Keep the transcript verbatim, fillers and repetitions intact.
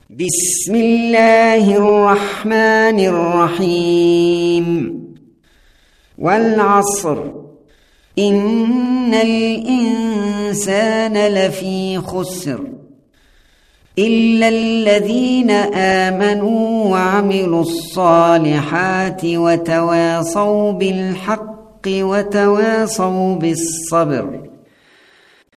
بسم الله الرحمن الرحيم والعصر إن الإنسان لفي خسر إلا الذين آمنوا وعملوا الصالحات وتواصوا بالحق وتواصوا بالصبر.